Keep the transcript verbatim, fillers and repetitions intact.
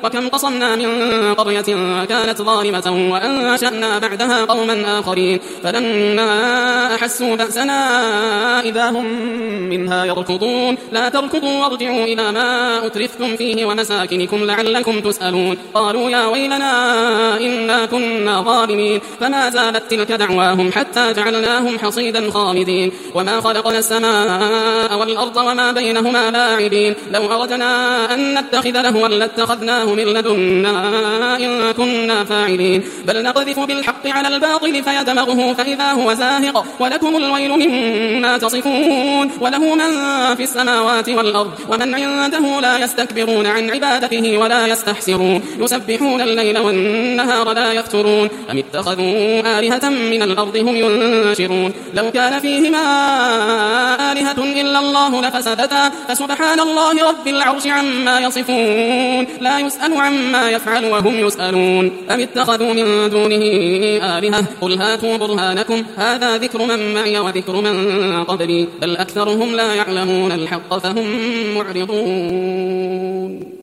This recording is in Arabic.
وكم قصمنا من قرية كانت ظالمة وأنشأنا بعدها قوما آخرين فلما أحسوا بأسنا إذا هم منها يركضون لا تركضوا وارجعوا إلى ما أترفتم فيه ومساكنكم لعلكم تسألون قالوا يا ويلنا إنا كنا ظالمين فما زالت تلك دعواهم حتى جعلناهم حصيدا خامدين وما خلقنا السماء والأرض وما بينهما لاعبين لو أردنا أن نتخذ لهوا لاتخذناه من لدنا إن كنا فاعلين بل نقذف بالحق على الباطل فيدمغه فإذا هو زاهق ولكم الويل مما تصفون وله من في السماوات والأرض ومن عنده لا يستكبرون عن عبادته ولا يستحسرون يسبحون الليل والنهار لا يفترون أم اتخذوا آلهة من الأرض هم ينشرون لو كان فيهما آلهة إلا الله لفسدتا فسبحان الله رب العرش عما يصفون لا يسأل عما يفعل وهم يسألون أم اتخذوا من دونه آلهة قل هاتوا برهانكم هذا ذكر من معي وذكر من قبلي بل أكثرهم لا يعلمون الحق فهم معرضون